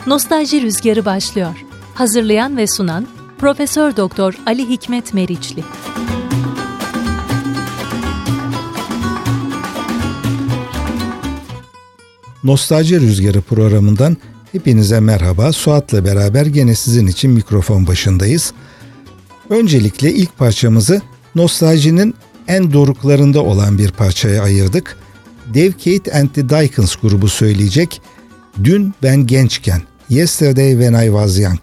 Nostalji Rüzgarı başlıyor. Hazırlayan ve sunan Profesör Doktor Ali Hikmet Meriçli. Nostalji Rüzgarı programından hepinize merhaba. Suat'la beraber gene sizin için mikrofon başındayız. Öncelikle ilk parçamızı nostaljinin en doruklarında olan bir parçaya ayırdık. Dave Kate and the Dykens grubu söyleyecek Dün Ben Gençken, Yesterday When I Was Young.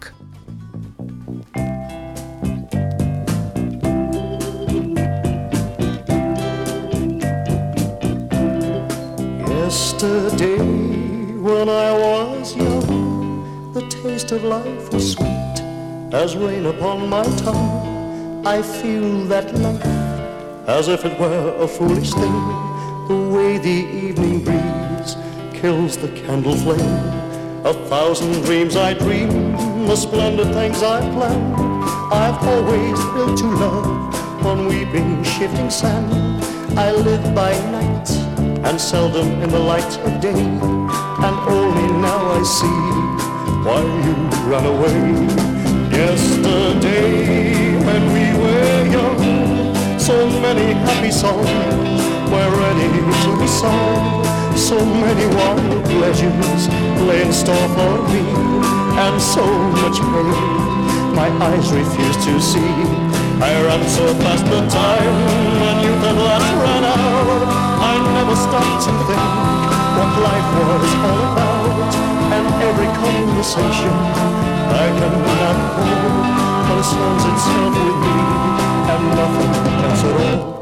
Yesterday when I was young, the taste of life was sweet as rain upon my tongue. I feel that life as if it were a foolish thing, the way the evening breeze kills the candle flame. A thousand dreams I dream, the splendid things I plan, I've always built to love on weeping shifting sand. I live by night and seldom in the light of day, and only now I see why you ran away. Yesterday when we were young, so many happy songs were ready to be sung. So many wild pleasures lay in store for me, and so much pain my eyes refuse to see. I ran so fast the time when youth at last ran out, I never stopped to think what life was all about, and every conversation I cannot hold concerns itself with me and nothing else at all.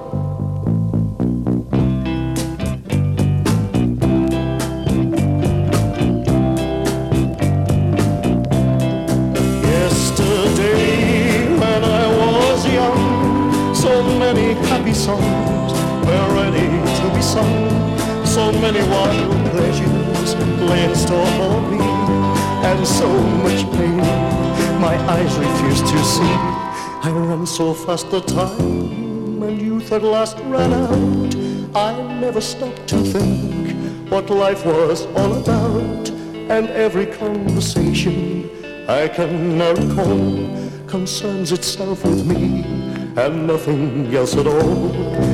Happy songs were ready to be sung. So many wild pleasures lay in store for me, and so much pain my eyes refuse to see. I ran so fast the time and youth at last ran out, I never stopped to think what life was all about, and every conversation I can now recall concerns itself with me and nothing else at all.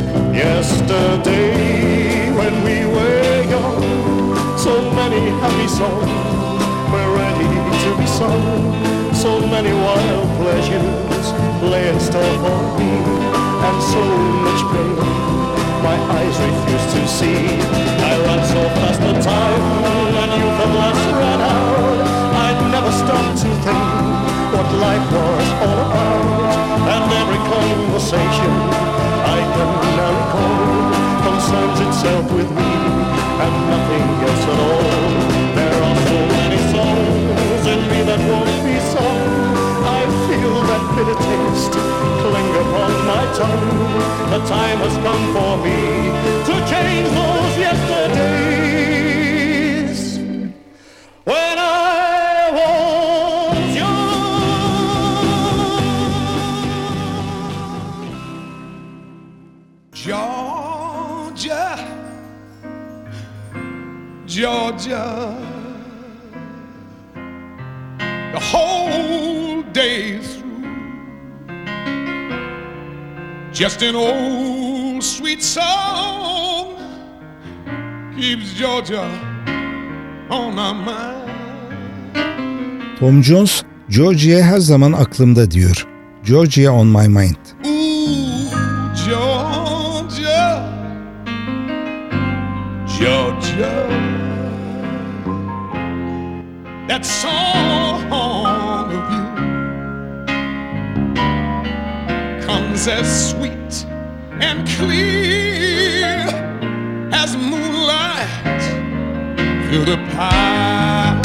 Yesterday when we were young, so many happy songs were ready to be sung. So many wild pleasures lay in store for me, and so much pain my eyes refuse to see. I ran so fast the time when youth at last ran out, I never stopped to think what life was all about, and every conversation I can now recall concerns itself with me and nothing else at all. There are so many songs in me that won't be sung. I feel that bitter taste cling upon my tongue. The time has come for me to change those yesterdays when I was young. Georgia, Georgia, the whole day through, just an old sweet song keeps Georgia on my mind. Tom Jones, Georgia her zaman aklımda diyor. Georgia on my mind. Ooh, Georgia, Georgia, that song of you comes as sweet and clear as moonlight through the pines.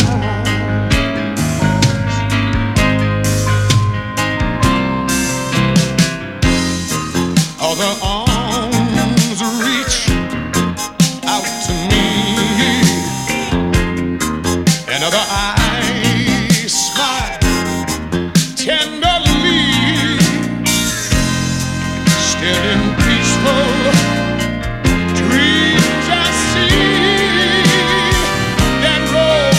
All the arms reach out to me, and other eyes smile tenderly, still in peaceful dreams I see that roll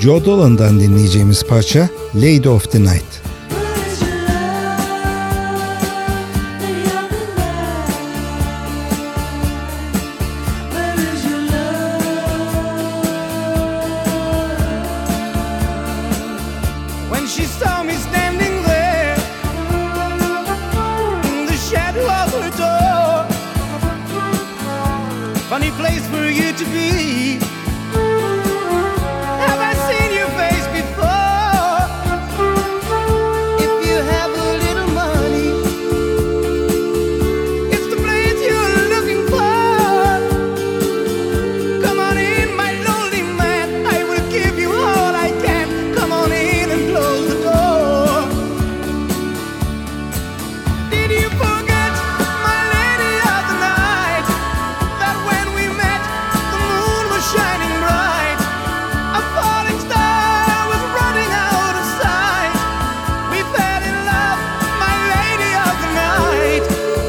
Joe Dolan'dan dinleyeceğimiz parça Lady of the Night. Funny place for you to be. Have I seen your face before? If you have a little money, it's the place you're looking for. Come on in, my lonely man, I will give you all I can. Come on in and close the door. Did you forget, my lady of the night, that when we met the moon was shining bright, a falling star was running out of sight. We fell in love, my lady of the night.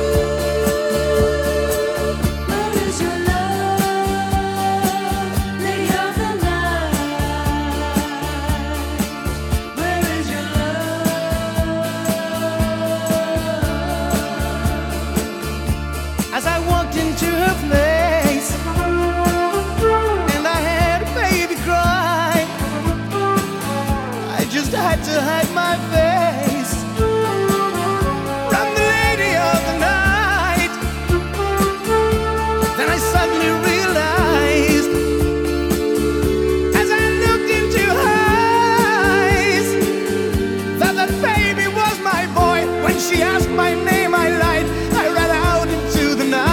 Where is your love, lady of the night? Where is your love? As I walked into her place, and I had a baby cry, I just had to hide my face from the lady of the night. Then I suddenly realized, as I looked into her eyes, that that baby was my boy. When she asked my name, I lied. I ran out into the night.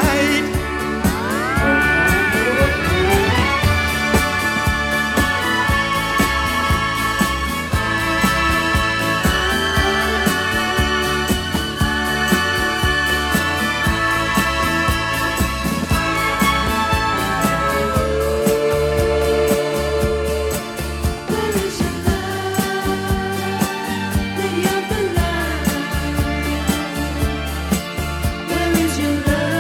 Where is your love, lady of the night? Where is your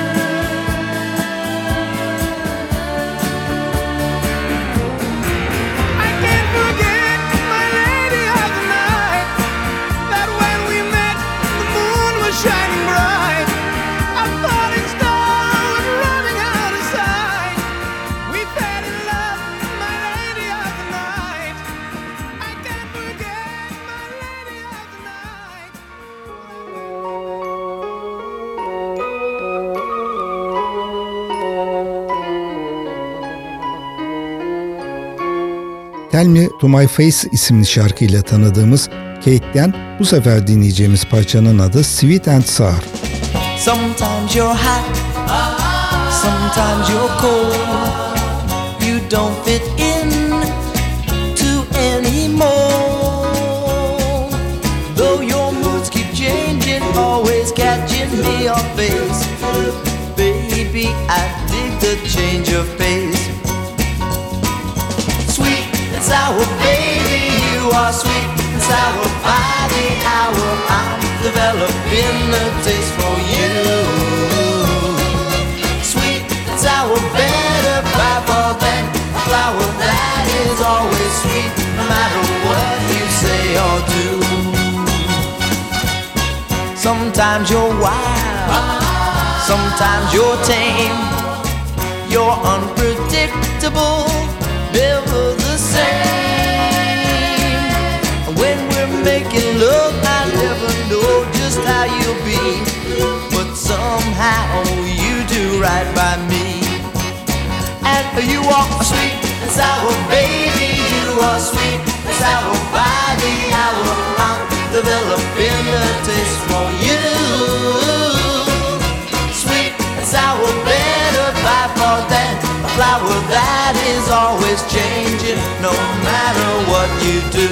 I can't forget, my lady of the night, that when we met, the moon was shining bright. A falling star was running out of sight. We fell in love, my lady of the night. I can't forget, my lady of the night. Tell Me To My Face isimli şarkıyla tanıdığımız Kate Den, bu sefer dinleyeceğimiz parçanın adı Sweet and Sour. Sometimes you're hot, sometimes you're cold. You don't fit in to any mold. Though your moods keep changing, always catching me off base. Baby, I dig the change of pace. Sweet and sour, baby, you are sweet and sour by the hour. I'm developing a taste for you. Sweet and sour, better by far than a flower that is always sweet, no matter what you say or do. Sometimes you're wild, sometimes you're tame. You're unpredictable, never the same. When we're making love, I never know just how you'll be, but somehow you do right by me. And you are sweet and sour, baby, you are sweet and sour by the hour. I'm developing a taste for you. Sweet and sour, better by far than a flower that is always changing, no matter what you do.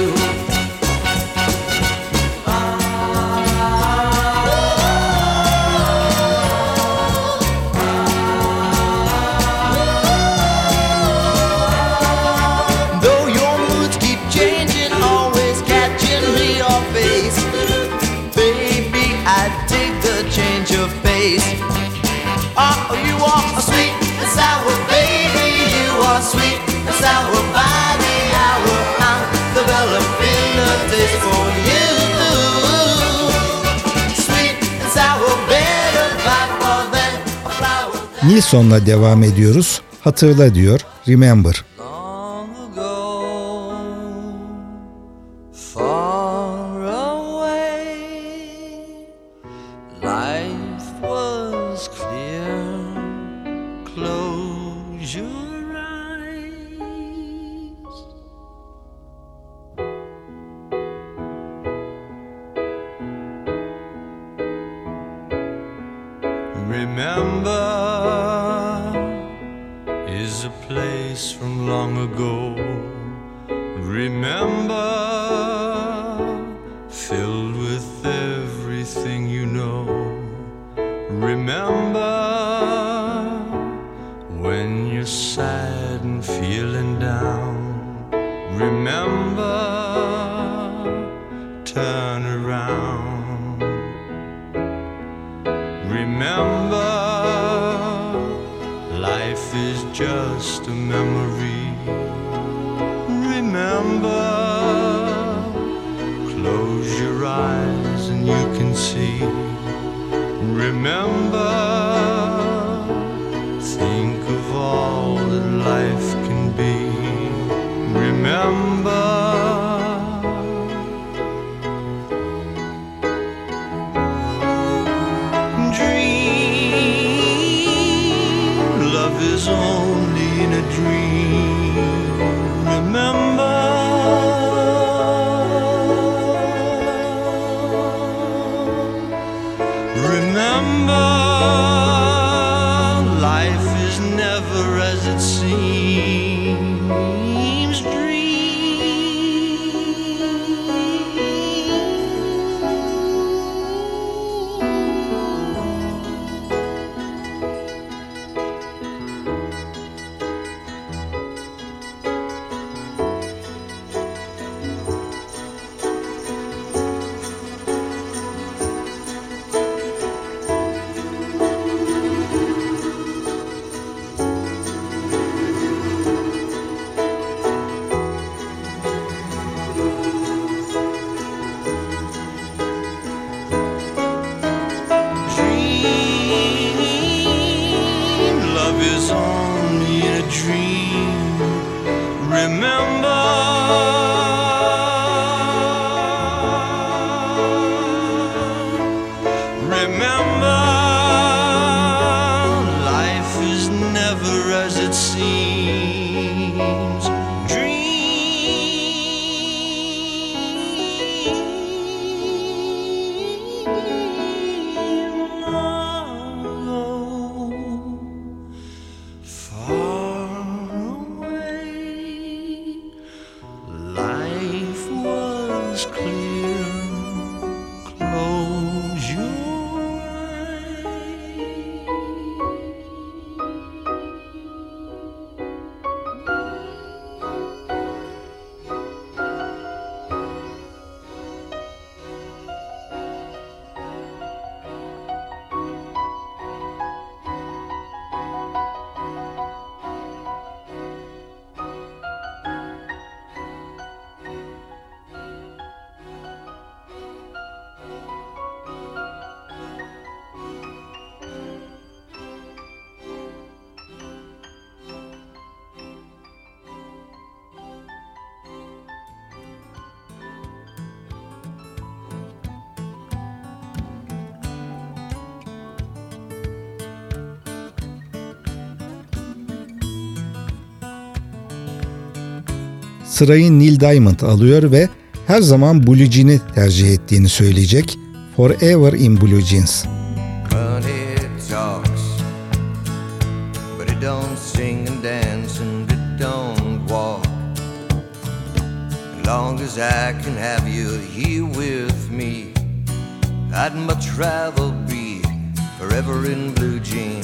Though your moods keep changing, always catching me off base. Baby, I dig the change of pace. Oh, you are sweet and sour, baby, you are sweet and sour by the hour. Nilsson'la devam ediyoruz. Hatırla diyor, Remember. Long ago, far away, life was clear. Close your eyes. Remember is a place from long ago. Remember, filled with everything you know. Remember, when you're sad and feeling down. Remember, turn around. Remember, life is just a memory. Remember, close your eyes and you can see. Remember, think of all that life can be. Remember, is only in a dream. Remember, remember, life is never as it seems. Sırayı Neil Diamond alıyor ve her zaman Blue Jeans'i tercih ettiğini söyleyecek. Forever in Blue Jeans. Honey talks, but it don't sing and dance and it don't walk. As long as I can have you here with me, I'd much rather be forever in blue jeans.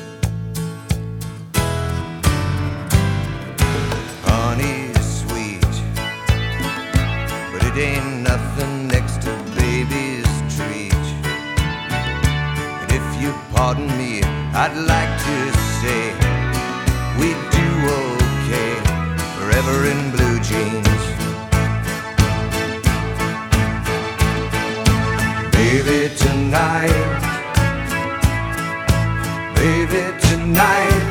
Honey's sweet, but it ain't nothing next to baby's treat. And if you pardon me, I'd like to say we do okay forever in blue jeans. Baby, tonight, baby, tonight,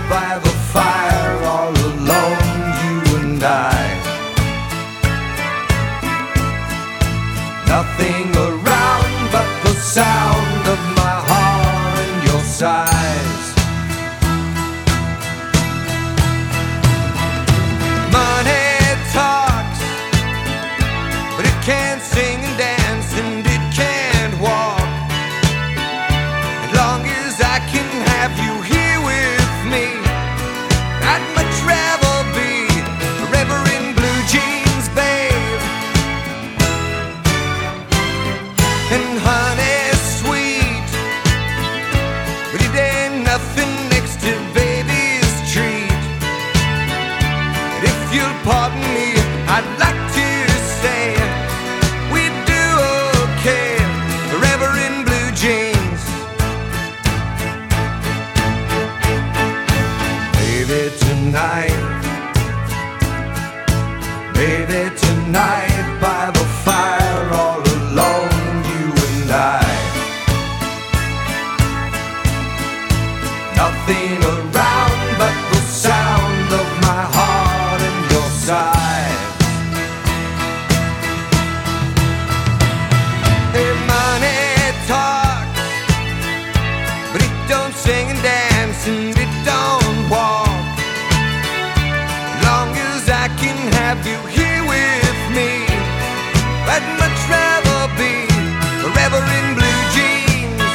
by the fire all alone, you and I. Nothing around but the sound of my heart and your sighs. Money talks, but it can't sing and dance and it can't walk. As long as I can have you here with me, I'd much rather be forever in blue jeans, babe. And honey sweet, but it ain't nothing next to baby's treat. And if you'll pardon me, I'd like to say we'd do okay forever in blue jeans. Baby tonight, baby tonight, by the fire all alone, you and I. Nothing around but the sound of my heart and your sighs. Hey, money talks, but it don't sing and dance and it don't walk. As long as I can have you here with me, I'd much rather be forever in blue jeans.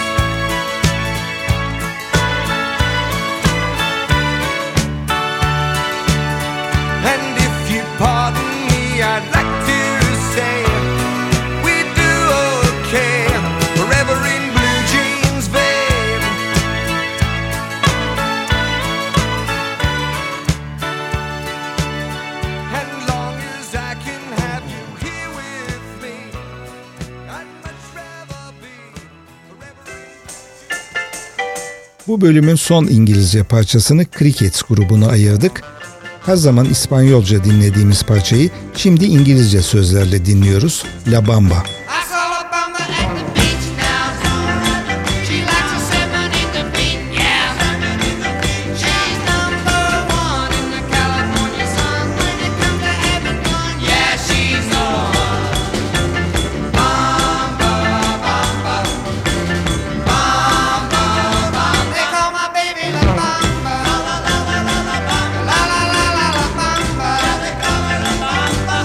And if you pardon me, I'd like to say we'd do okay forever in blue jeans, babe. And long as I can have you here with me, I'd much rather be forever in... Bu bölümün son İngilizce parçasını Crickets grubuna ayırdık. Her zaman İspanyolca dinlediğimiz parçayı şimdi İngilizce sözlerle dinliyoruz. La Bamba. I saw a bumper at the beach now. She likes a 7 in the beat, yeah. She's number 1 in the California sun. When it comes to having fun, yeah, she's the one. Bumper, bumper, bumper, bumper. They call my baby La Bamba. La la la la la la bamba. La la la la la bamba. They call her La Bamba.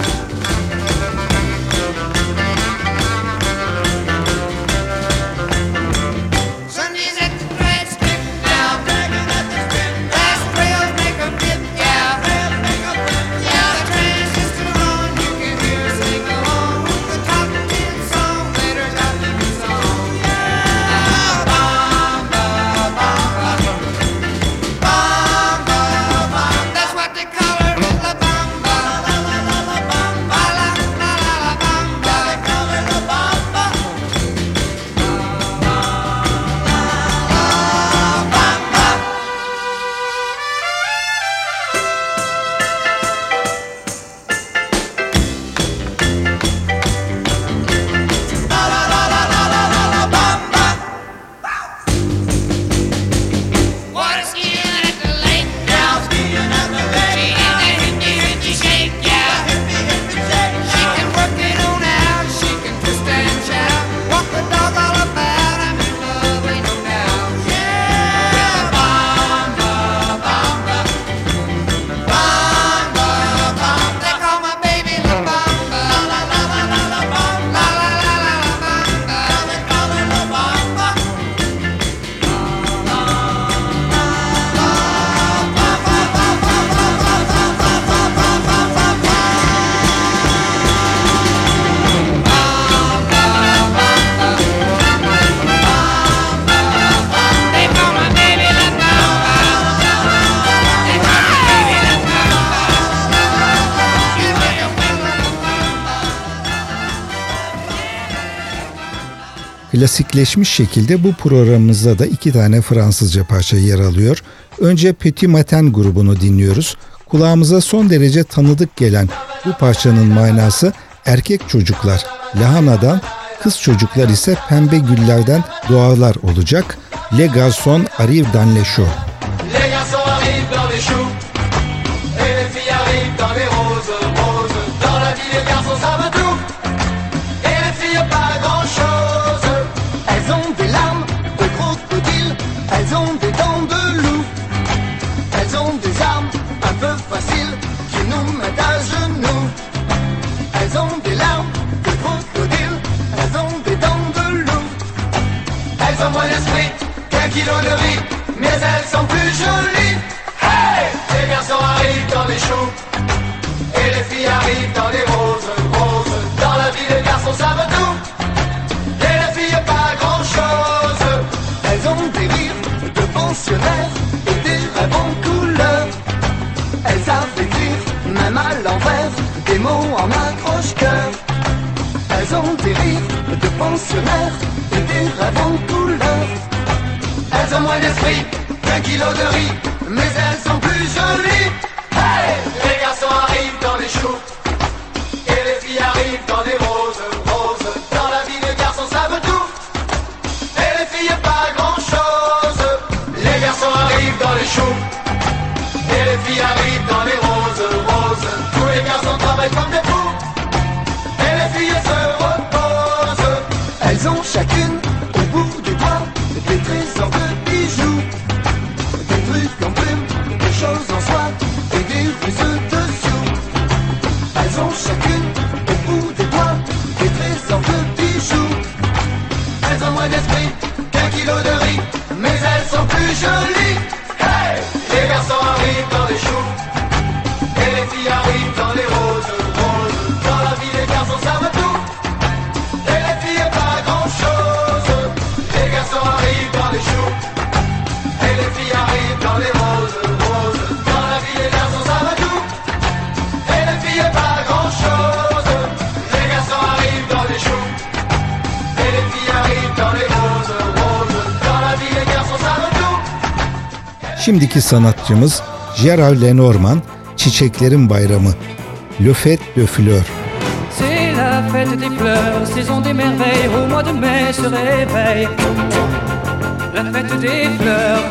Sundays at the bread strip now. Last trails make a dip, yeah. Yeah, the transistor on, you can hear her sing along. The top 10 song, later got the new song. Yeah, bamba, bamba, bamba, bamba. That's what they call her, La Bamba. La la la la bamba, la la la la bamba. They call her La Bamba. Water skiing at the lake now. She in that hippie shake, yeah. She can work it on out, she can twist and shout. Walk the dog all about, I'm in love, ain't no doubt. Yeah, bamba, bamba, bamba, bamba. They call my baby La Bamba. La la la la la bamba. La la la la la bamba. They call her La Bamba. They call my baby La Bamba. They call my baby La Bamba. You know you feel La Bamba. Klasikleşmiş şekilde bu programımızda da 2 tane Fransızca parça yer alıyor. Önce Petit Matin grubunu dinliyoruz. Kulağımıza son derece tanıdık gelen bu parçanın manası erkek çocuklar lahanadan, kız çocuklar ise pembe güllerden dualar olacak. Les garçons arrivent dans les champs. Les garçons arrivent kilo de riz, mais elles sont plus jolies. Hey! Les garçons arrivent dans les choux, et les filles arrivent dans les roses, roses. Dans la vie, les garçons savent tout, et les filles pas grand chose. Elles ont des rires de pensionnaires et des rêves en couleur. Elles savent écrire, même à l'envers, des mots en accroche-cœur. Elles ont des rires de pensionnaires et des rêves en couleur. Elles ont moins d'esprit qu'un kilo de riz, mais elles sont plus jolies. Hey! Les garçons arrivent dans les choux, et les filles arrivent dans les roses, roses. Dans la vie, les garçons savent tout, et les filles pas grand-chose. Les garçons arrivent dans les choux, et les filles arrivent dans les roses, roses. Tous les garçons travaillent comme des fous, et les filles se reposent. Elles ont chacune au bout du doigt des trésors de bijoux, des trucs en plume, des choses en soie et des ruses dessous. Elles ont chacune au bout des doigts des trésors de bijoux. Elles ont moins d'esprit qu'un kilo de riz, mais elles sont plus jolies. Hey! Les garçons arrivent dans les choux, et les filles arrivent dans les roses, roses. Dans la vie, les garçons savent tout, et les filles pas grand-chose. Les garçons arrivent dans les choux, et les filles arrivent dans les roses, roses. Dans la vie, les garçons savent tout, et les filles pas grand-chose. Les garçons arrivent dans les choux, et les filles arrivent dans les roses, roses. Dans la vie, les garçons savent tout. Şimdiki sanatçımız Gérald Lenormand, Çiçeklerin Bayramı, Le Fête de Fleurs. C'est la fête des fleurs, saison des merveilles, au mois de mai se réveille. La fête des fleurs,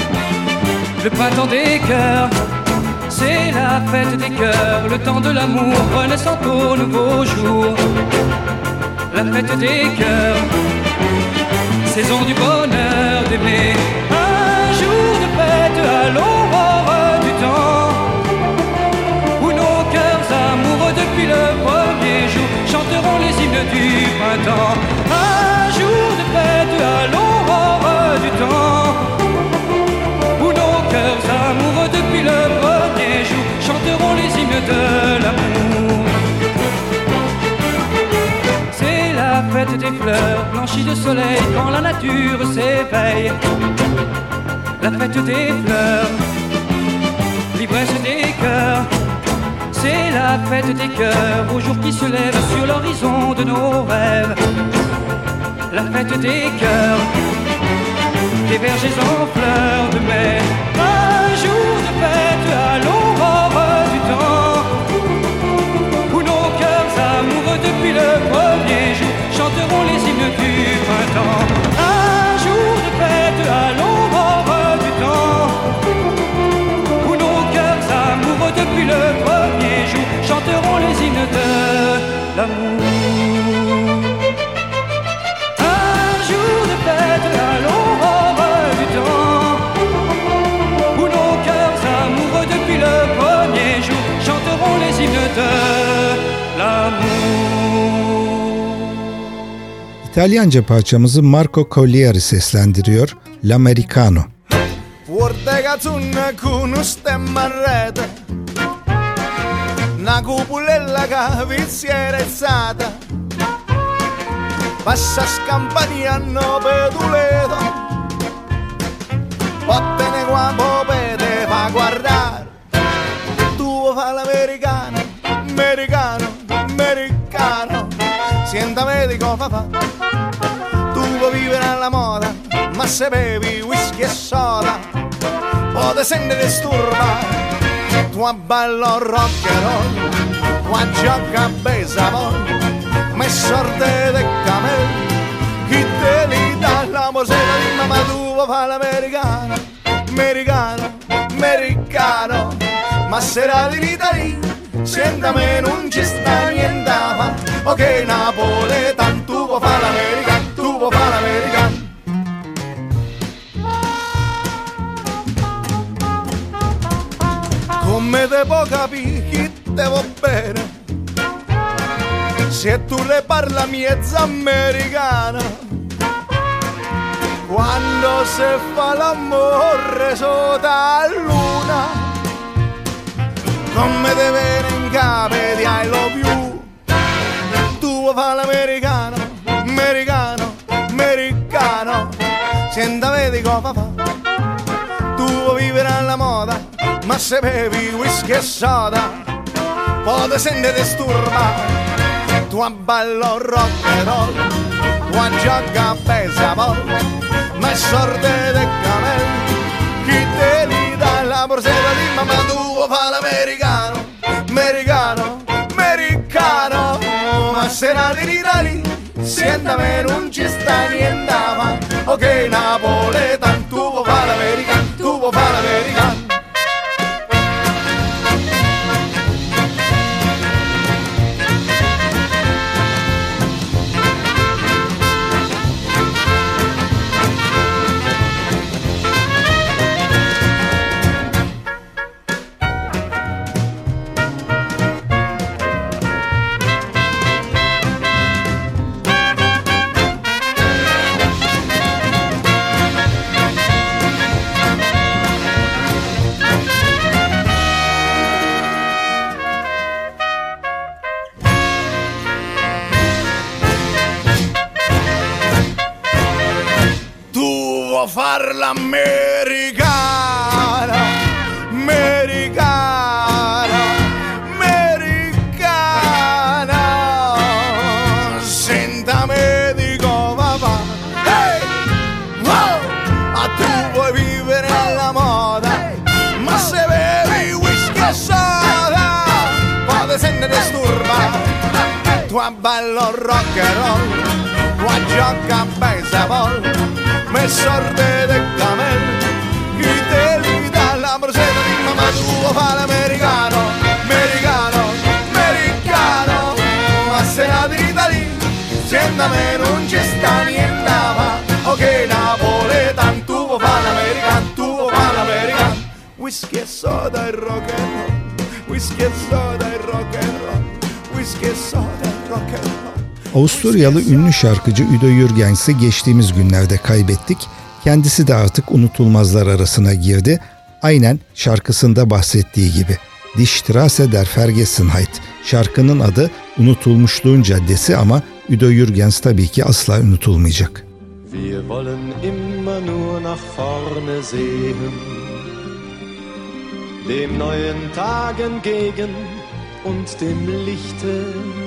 le printemps des cœurs. C'est la fête des cœurs, le temps de l'amour, renaissant au nouveau jour. La fête des cœurs, saison du bonheur d'aimer. Un jour de fête à l'aurore du temps, où nos cœurs amoureux depuis le premier jour chanteront les hymnes du printemps. Un jour de fête à l'aurore du temps, où nos cœurs amoureux depuis le premier jour chanteront les hymnes de l'amour. C'est la fête des fleurs, blanchies de soleil quand la nature s'éveille. La fête des fleurs, l'ivresse des cœurs. C'est la fête des cœurs, au jour qui se lève sur l'horizon de nos rêves. La fête des cœurs, des vergers en fleurs de mai. Un jour de fête à l'aurore du temps, où nos cœurs amoureux depuis le premier jour chanteront les hymnes du printemps. Un jour de fête à l'aurore du temps, où nos cœurs amoureux depuis le premier jour chanteront les hymnes de l'amour. Un jour de fête à l'aurore du temps, où nos cœurs amoureux depuis le premier jour chanteront les hymnes de l'amour. İtalyanca parçamızı Marco Collieri seslendiriyor, L'Americano. Portega zunna con un stemma a rete, una cupolella che vi si è rezzata, passa scampagnano per Toledo, vattene qua popete fa guardare, tu fa l'americano, americano, americano, sienta medico fa, tu vuoi vivere alla moda, ma se bevi whisky e soda, poi senti disturbare, tu ballo rock and roll, tu gioca a baseball, ma sorte de camel, chi te li dà la mosera di mamma tua fa l'americano, americano, americano, ma sarà di Italia, sentami non ci sta niente a fa, ok napoletano, tu puoi fare l'americano, tu puoi fare l'americano. Come te può capire chi te va bene se tu le parla miezza americana, quando si fa l'amore sotto la luna, come te viene in capo di I love you. Tu vuoi fare l'americano, americano, americano, senta vedi come fa. Tu vuoi vivere alla moda, ma se bevi whisky e soda, poi ti senti disturbare. Tu ballo rock and roll, tu gioca a baseball, ma è sorte del camello, chi te li dà la borsetta di mamma. Tu vuoi fare l'americano, americano, americano, ma se la tiri da lì, sienta me non ci sta niente ma. Ok napoletano, tu vuoi fare l'americano, tu vuoi fare l'americano. Far l'americana, americana, americana, senta me dico papà, hey, wow, ma tu vuoi vivere alla moda, ma se bevi whisky e soda, poi ti senti disturbato, tu ballo rock and roll, tu gioca a baseball, me sorte del camello, chi te li dà la borsetta di mamma. Tu vuoi fare l'americano, americano, americano, ma se la tiri da lì, sienta me non ci sta niente ma. Ok napoletano, tu vuoi fare l'americano, tu vuoi fare l'americano. Whisky e soda e rock and roll, whisky e soda e rock and roll, whisky e soda e rock and roll. Avusturyalı ünlü şarkıcı Udo Jürgens'i geçtiğimiz günlerde kaybettik. Kendisi de artık unutulmazlar arasına girdi. Aynen şarkısında bahsettiği gibi. Die Straße der Vergessenheit. Şarkının adı Unutulmuşluğun Caddesi ama Udo Jürgens tabii ki asla unutulmayacak. Wir wollen immer nur nach vorne sehen, dem neuen Tag entgegen und dem Lichte.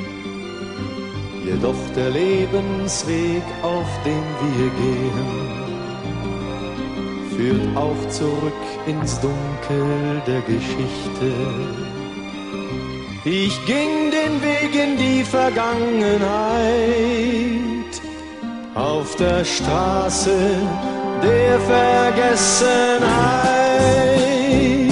Jedoch der Lebensweg, auf den wir gehen, führt auch zurück ins Dunkel der Geschichte. Ich ging den Weg in die Vergangenheit, auf der Straße der Vergessenheit.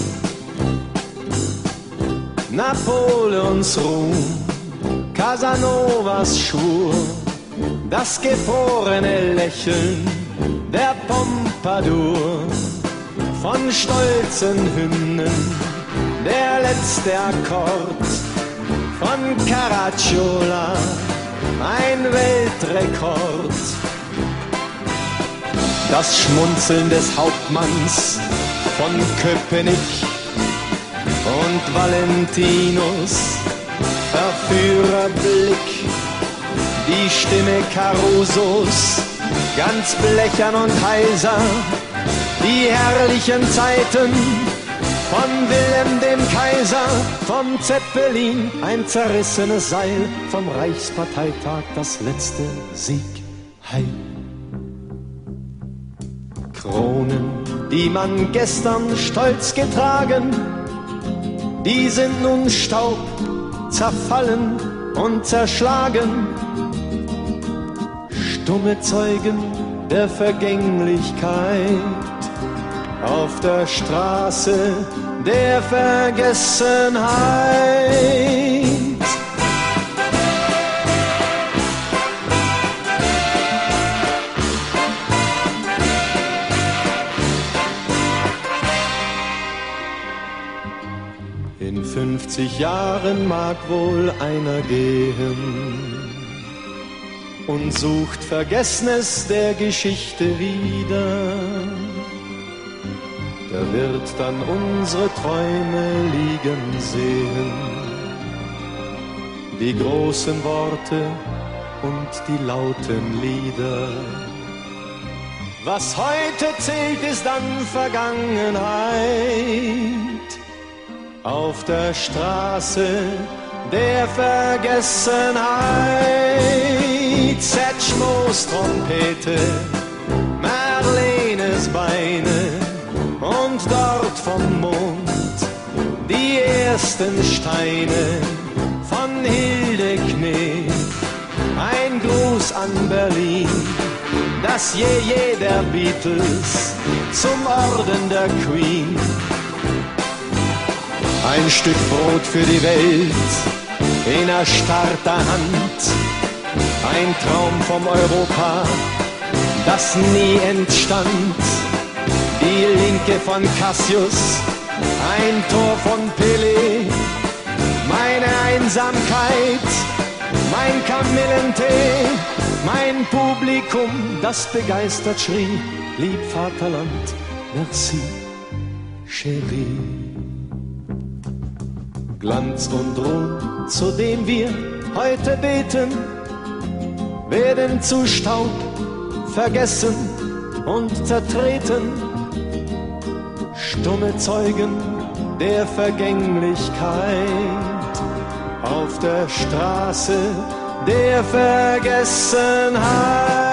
Napoleons Ruhm, Casanovas Schwur, das gefrorene Lächeln der Pompadour, von stolzen Hymnen der letzte Akkord, von Caracciola ein Weltrekord. Das Schmunzeln des Hauptmanns von Köpenick und Valentinos Verführerblick, die Stimme Carusos, ganz blechern und heiser, die herrlichen Zeiten von Wilhelm dem Kaiser, vom Zeppelin ein zerrissenes Seil, vom Reichsparteitag das letzte Sieg heil. Kronen, die man gestern stolz getragen, die sind nun Staub, zerfallen und zerschlagen, stumme Zeugen der Vergänglichkeit auf der Straße der Vergessenheit. In 50 Jahren mag wohl einer gehen, und sucht Vergessnes der Geschichte wieder. Da wird dann unsere Träume liegen sehen, die großen Worte und die lauten Lieder. Was heute zählt, ist dann Vergangenheit. Auf der Straße der Vergessenheit. Setschmos Trompete, Marlenes Beine und dort vom Mond die ersten Steine von Hildeknee. Ein Gruß an Berlin, das Jeje der Beatles zum Orden der Queen. Ein Stück Brot für die Welt in erstarrter Hand, ein Traum vom Europa, das nie entstand. Die Linke von Cassius, ein Tor von Pelé, meine Einsamkeit, mein Kamillentee, mein Publikum, das begeistert schrie, lieb Vaterland, merci, chérie. Glanz und Ruhm, zu dem wir heute beten, werden zu Staub vergessen und zertreten. Stumme Zeugen der Vergänglichkeit auf der Straße der Vergessenheit.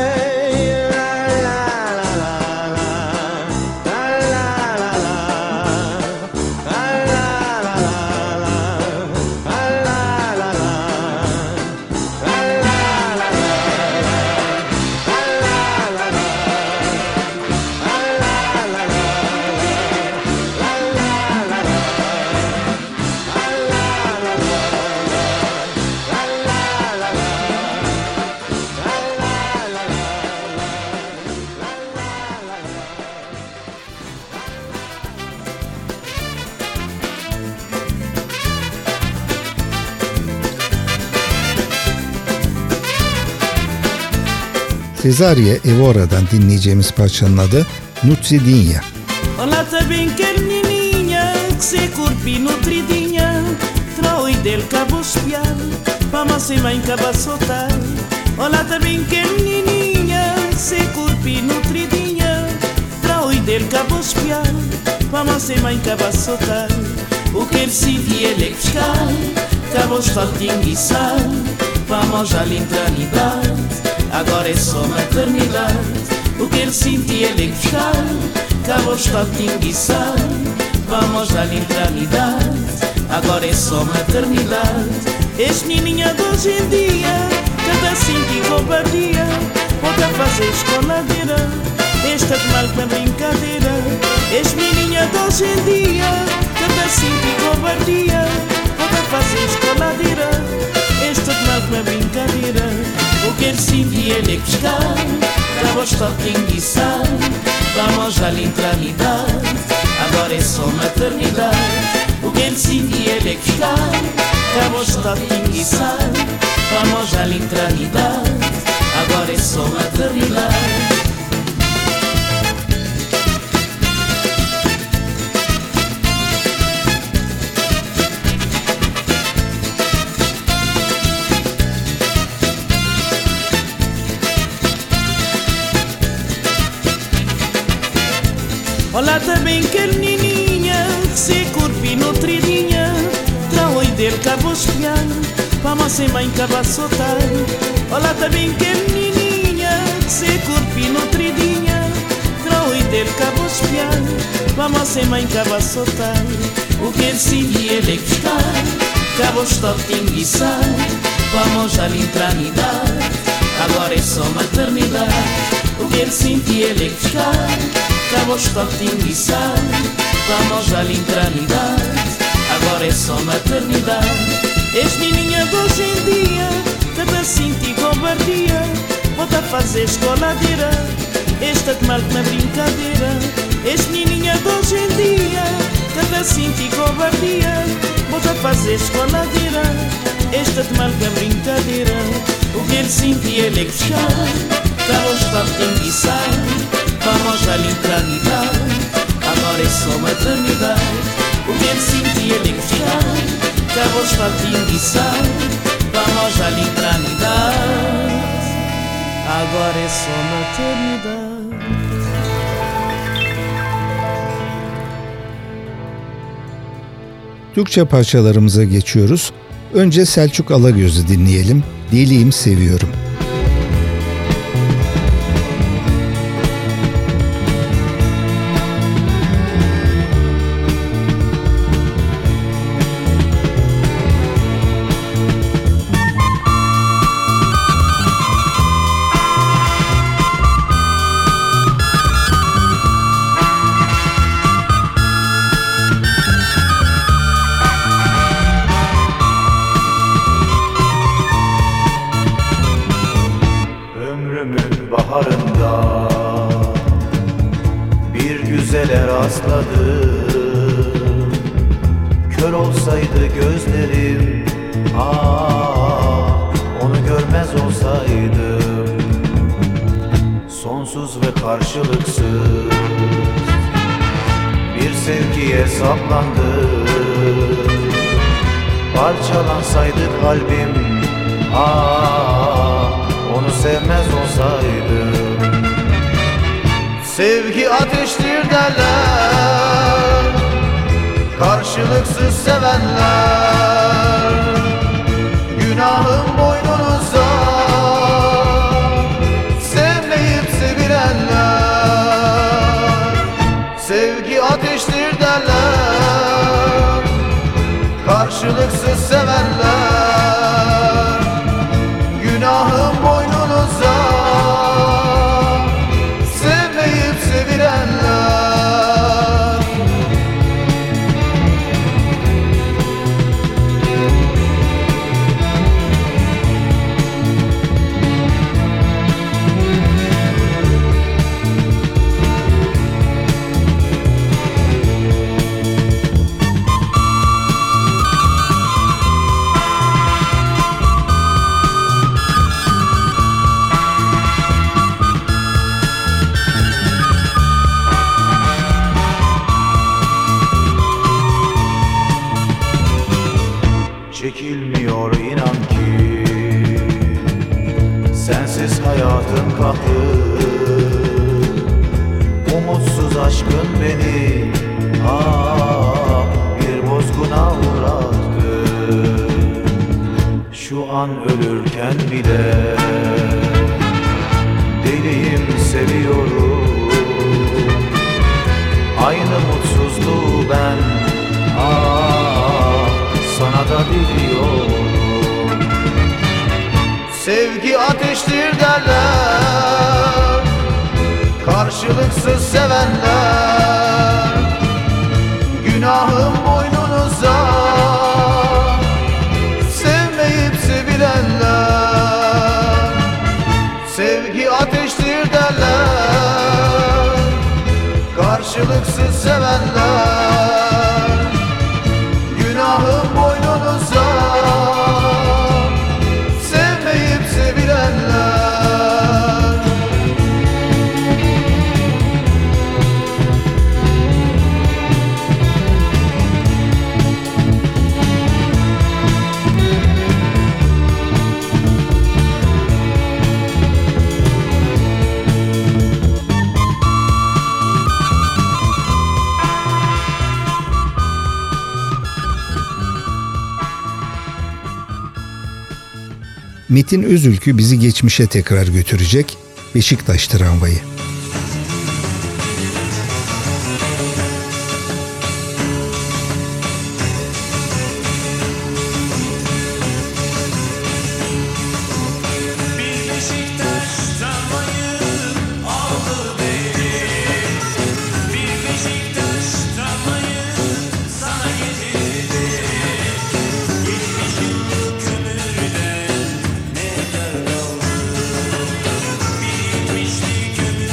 Cesaria Evora'dan dinleyeceğimiz parçanın adı Nutridinha. Olá, tá bem carninha, que se curpi nutridinha, troi del cabo espiar, vamos se mãe caba soltar. Olá, tá bem carninha, que se curpi nutridinha, troi del cabo espiar, vamos se mãe caba soltar. O que ele se ele fiscal, cabo está tinguiçar, vamos à lintranidade. Agora é só maternidade. O que ele sentia ele fiscal, acabou está tinguiçar. Vamos à lintranidade. Agora é só maternidade. És menininha de hoje em dia, cada cinco e covardia, pode fazer escoladeira. Esta de mal com brincadeira. És menininha de hoje em dia, cada cinco e covardia, pode fazer escoladeira. Esta de mal com brincadeira. O que ele sentia ele fiscal, acabou está tinguiçar. Vamos à lintranidade, agora é só maternidade. O que ele sentia ele fiscal, acabou está tinguiçar. Vamos à lintranidade, agora é só maternidade. Olá, tá bem carninha, que se curpi nutridinha, traoi del cabo espiar, vamos sem mãe caba soltar. Olá, tá bem carninha, que se curpi nutridinha, traoi del cabo espiar, vamos sem mãe caba soltar. O que ele sentia ele fiscal, cabo está tinguiçar, vamos à lintranidade, agora é só maternidade. O que ele sentia ele fiscal, acabou está tinguiçar. Vamos à lintranidade, agora é só maternidade. És menininha de hoje em dia, cada cinto e covardia, pode fazer escoladeira. Esta de mal na brincadeira. És menininha de hoje em dia, cada cinto e covardia, Estamos a fazer escoladeira, esta de malca brincadeira. O que ele sentia ele é que fechar, carros para enguiçar, vamos à literanidade, agora é só maternidade. O que ele sentia ele é que fechar, carros para enguiçar, vamos à literanidade, agora é só maternidade. Türkçe parçalarımıza geçiyoruz. Önce Selçuk Alagöz'ü dinleyelim. Deliyim seviyorum. baharında bir güzele rastladım. Kör olsaydı gözlerim, onu görmez olsaydım. Sonsuz ve karşılıksız bir sevgiye saplandım. Parçalansaydı kalbim, onu sevmez olsaydım. Sevgi ateştir derler, karşılıksız sevenler. Günahım boynunuza, sevmeyip sevilenler. Sevgi ateştir derler, karşılıksız sevenler. Günahım boynunuza, sevmeyip sevilenler. Çekilmiyor inan ki sensiz hayatım kalktı. Umutsuz aşkın beni bir bozguna uğrattı. Şu an ölürken bile deliyim seviyorum. Aynı mutsuzluğu ben sana da biliyorum. Sevgi ateştir derler, karşılıksız sevenler. Günahım boynunuza, sevmeyip sevilenler. Sevgi ateştir derler, karşılıksız sevenler. Günahım boynunuza, sevmeyip sevilenler. Metin Özülkü bizi geçmişe tekrar götürecek. Beşiktaş Tramvayı. Kömürden ne kadar oldu? Bir gitmişti kömür.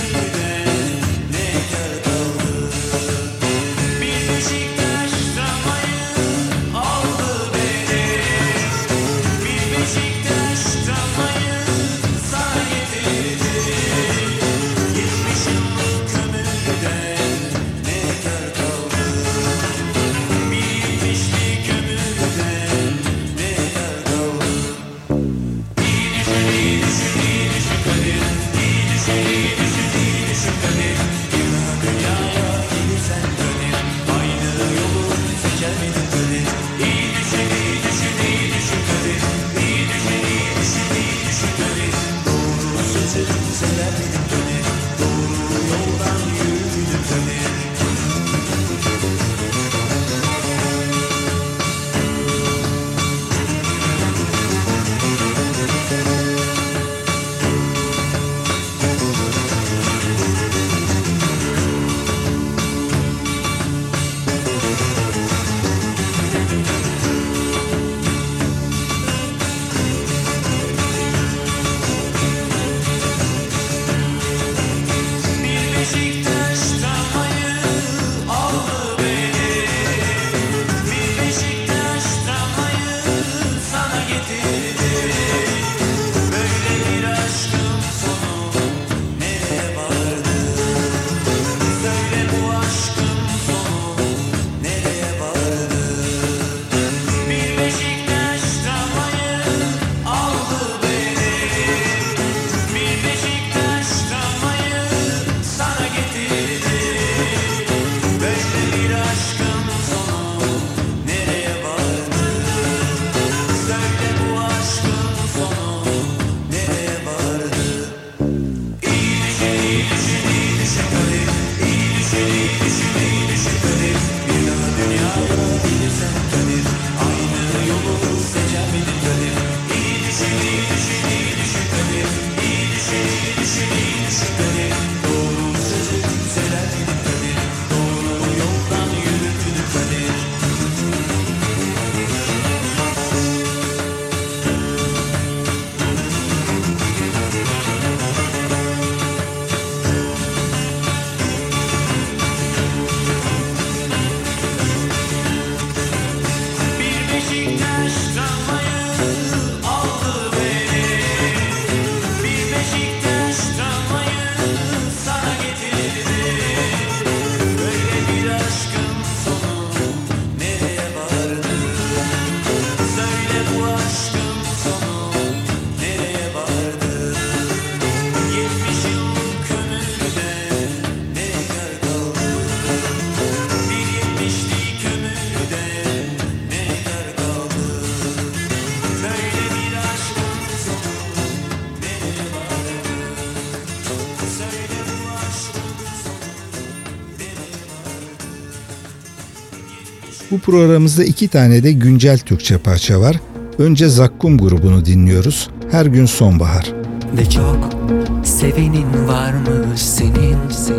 Bu programımızda 2 tane de güncel Türkçe parça var. Önce Zakkum grubunu dinliyoruz. Her gün sonbahar. Ne çok sevenin varmış senin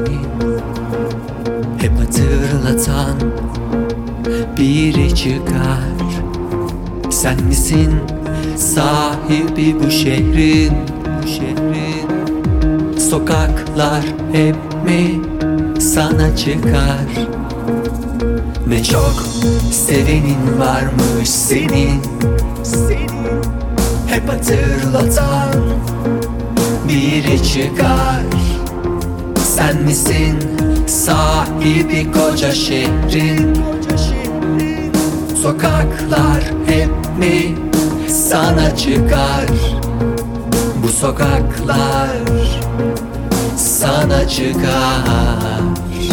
hep hatırlatan biri çıkar. Sen misin sahibi bu şehrin sokaklar hep mi sana çıkar? Ne çok sevenin varmış senin hep hatırlatan biri çıkar. Sen misin sahibi koca şehrin sokaklar hep mi sana çıkar? Bu sokaklar sana çıkar.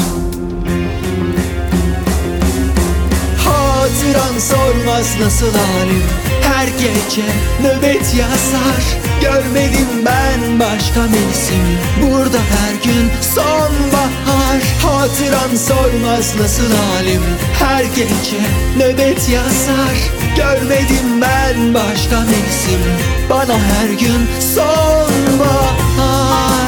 Hatıran sormaz nasıl halim, her gece nöbet yazar. Görmedim ben başka mevsim, burada her gün sonbahar. Hatıran sormaz nasıl halim, her gece nöbet yazar. Görmedim ben başka mevsim, bana her gün sonbahar.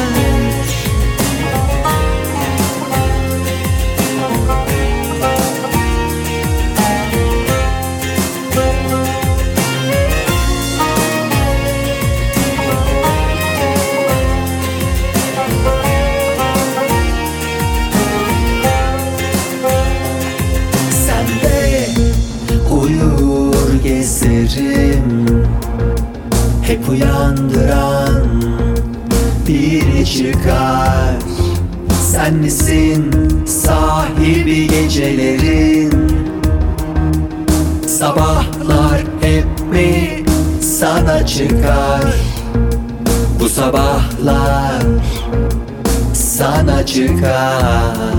Hep uyandıran biri çıkar. Sen misin sahibi gecelerin? Sabahlar hep mi sana çıkar? Bu sabahlar sana çıkar.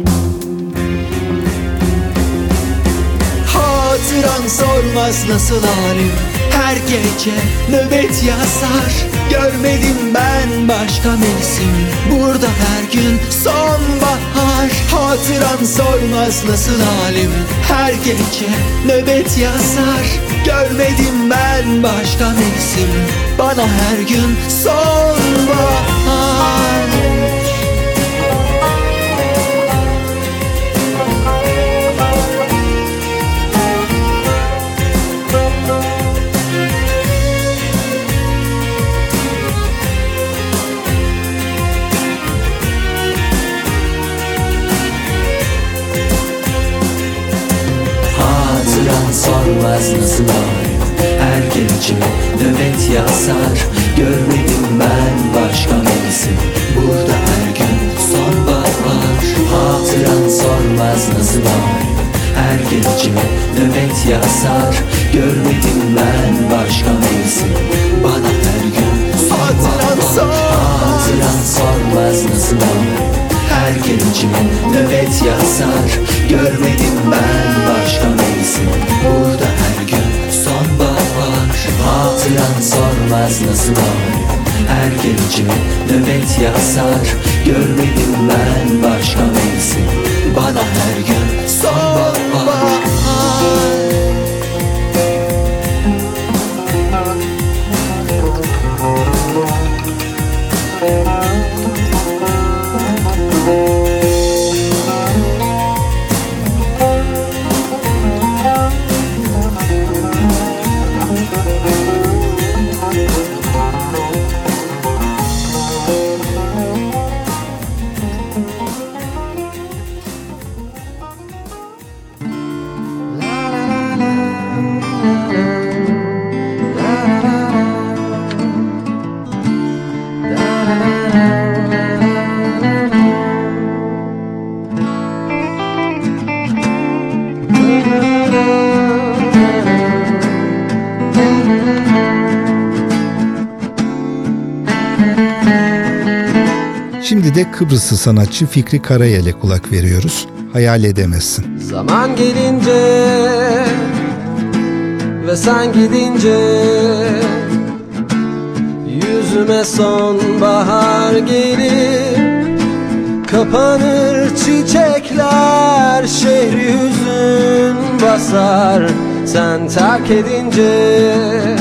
Hatıran sormaz nasıl halim, her gece nöbet yazar. Görmedim ben başka mevsim, burada her gün sonbahar. Hatıran sormaz nasıl halim, her gece nöbet yazar. Görmedim ben başka mevsim, bana her gün sonbahar. Sormaz nasıl halim, her gece nöbet yazar. Görmedim ben başka mevsim, burada her gün sonbahar. Hatıran sormaz nasıl halim, her gece nöbet yazar. Görmedim ben başka mevsim, bana her gün sonbahar. Hatıran sormaz nasıl halim, her gece nöbet yazar. Görmedim ben başka mevsim, burada her gün sonbahar. Hatıran sormaz nasıl halim, her gece nöbet yazar. Görmedim ben başka mevsim, bana her gün sonbahar. Şimdi de Kıbrıslı sanatçı Fikri Karayel'e kulak veriyoruz. Hayal edemezsin. Zaman gelince ve sen gidince yüzüme sonbahar gelir. Kapanır çiçekler, şehri hüzün basar sen terk edince.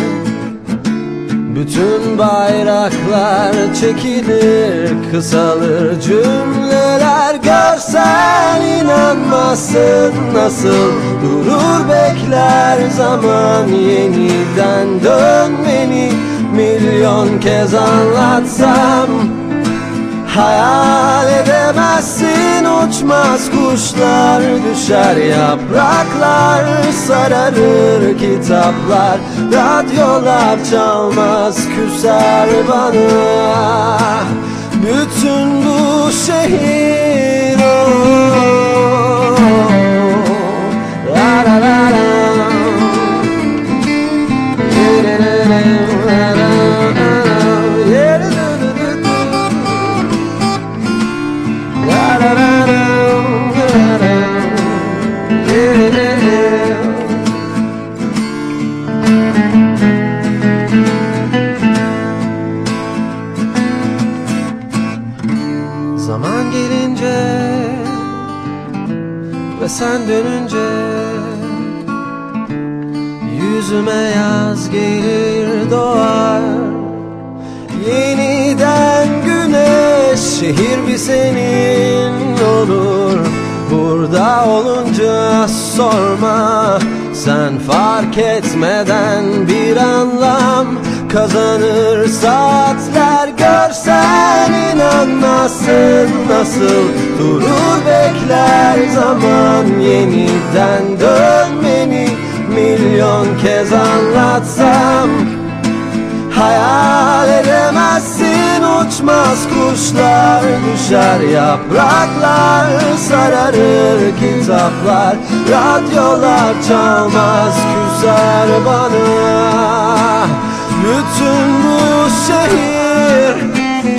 Bütün bayraklar çekilir, kısalır cümleler. Görsen inanmazsın nasıl durur bekler zaman. Yeniden dönmeni milyon kez anlatsam hayal edemezsin. Uçmaz kuşlar, düşer yapraklar, sararır kitaplar, radyolar çalmaz, küser bana bütün bu şehir. Oh, la la la la. Zaman gelince ve sen dönünce yüzüme yaz gelir doğar. Yeniden güneş, şehir bir senin olur. Burada olunca sorma, sen fark etmeden bir anlam kazanır saatler. Görsen inanmazsın nasıl durur bekler zaman. Yeniden dönmeni milyon kez anlatsam hayal edemezsin. Uçmaz kuşlar, düşer yapraklar, sararır kitaplar, radyolar çalmaz, küser bana bütün bu şehir.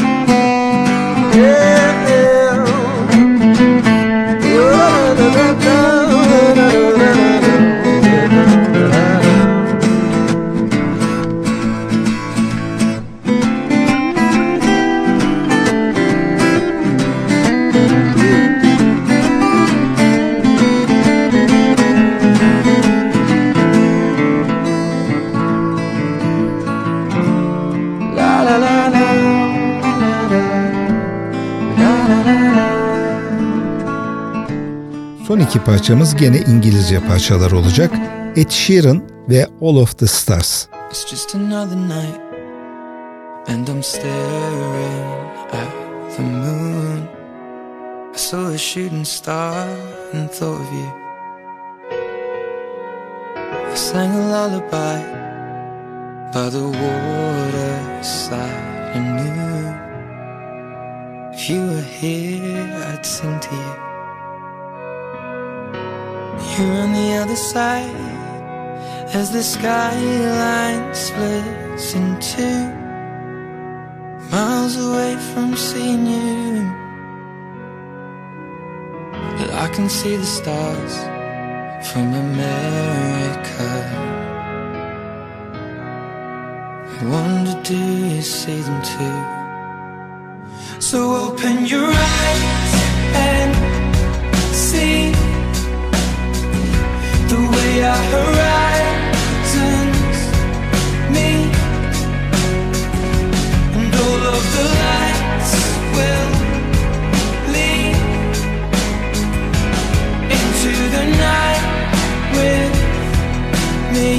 Son iki parçamız gene İngilizce parçalar olacak. Ed Sheeran ve All of the Stars. It's just another night and I'm staring at the moon. I saw a shooting star and thought of you. I sang a lullaby by the waterside and knew if you were here I'd sing to you. You're on the other side as the skyline splits in two, miles away from seeing you. But I can see the stars from America. I wonder, do you see them too? So open your eyes and see the way our horizons meet, and all of the lights will lead into the night with me.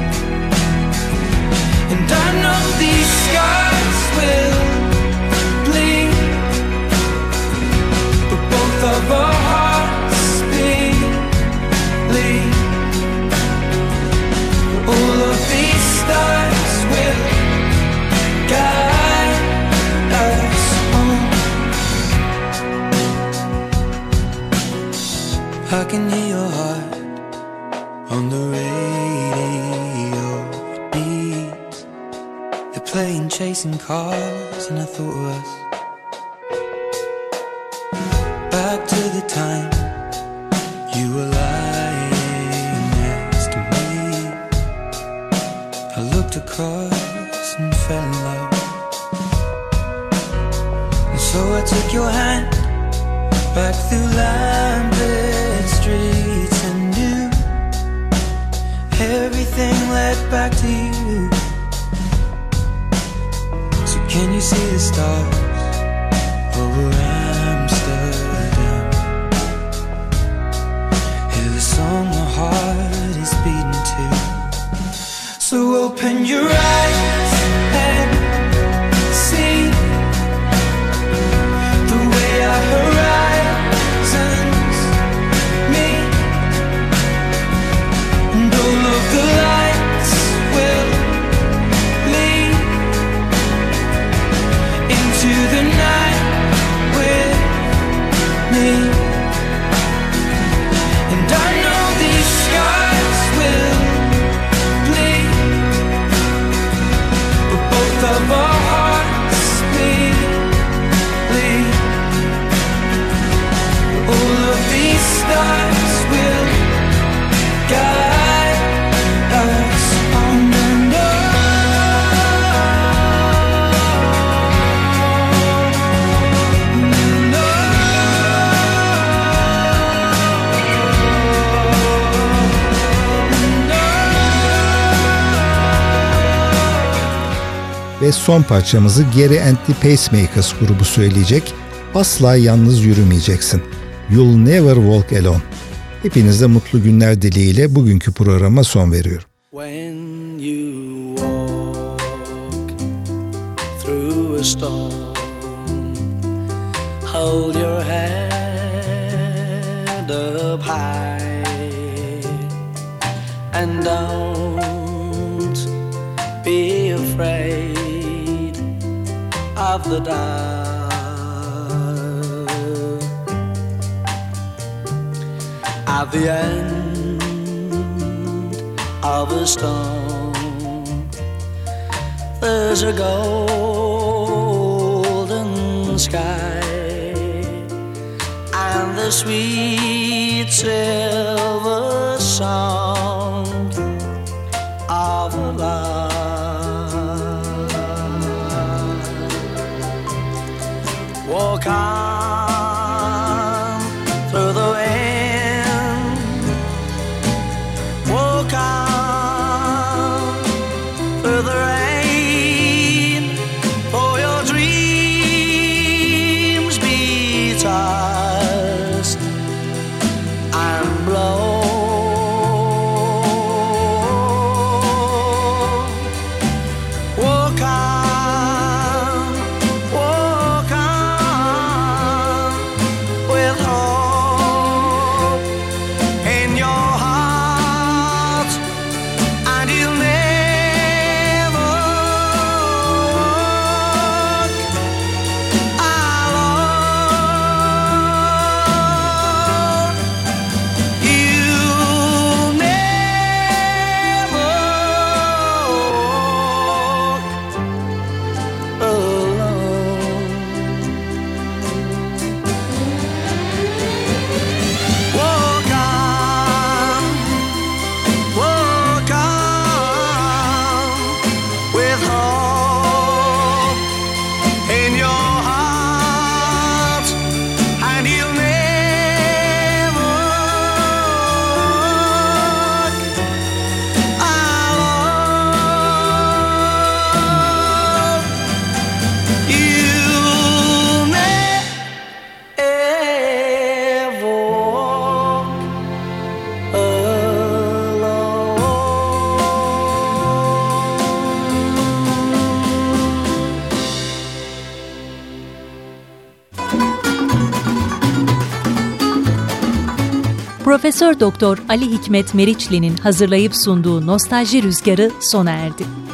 And I know these scars will bleed, but both of our hearts bleed. All of these stars will guide us home. I can hear your heart on the radio. It beats. They're playing chasing cars, and I thought of us. Back to the time you were lying next to me. I looked across and fell in love. And so I took your hand back through lamplit streets and you, everything led back to you. So can you see the stars over Amsterdam? Hear the song my heart is beating to. So open your eyes and see the way our horizons meet. And all of the lights will lead into the night with me. And I know these skies will bleed, but both of our hearts bleed. All of these stars will guide us on and on. Ve son parçamızı Gary and the Pacemakers grubu söyleyecek. Asla yalnız yürümeyeceksin. You'll never walk alone. Hepinize mutlu günler dileğiyle bugünkü programa son veriyorum. When you walk through a storm, hold your head up high and don't be afraid of the dark. At the end of a storm, there's a golden sky and the sweet silver song of love. Walk on through the wind, walk on through the rain, for your dreams be tossed and blown. Walk on, walk on, with hope in your heart, and you'll never walk alone. You'll never walk alone. Walk on, with hope in your heart, and you'll never walk alone. You'll never walk Profesör Doktor Ali Hikmet Meriçli'nin hazırlayıp sunduğu Nostalji Rüzgarı sona erdi.